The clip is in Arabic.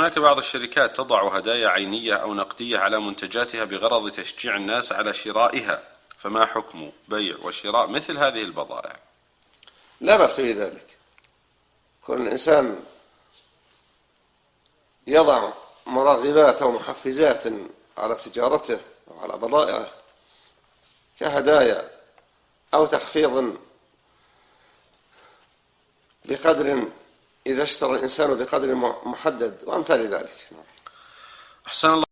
هناك بعض الشركات تضع هدايا عينية أو نقدية على منتجاتها بغرض تشجيع الناس على شرائها، فما حكم بيع وشراء مثل هذه البضائع؟ لا بأس بذلك. كل إنسان يضع مرغبات أو محفزات على تجارته وعلى بضائعه كهدايا أو تخفيض بقدر إذا اشترى الإنسان بقدر محدد وأمثال ذلك. أحسن الله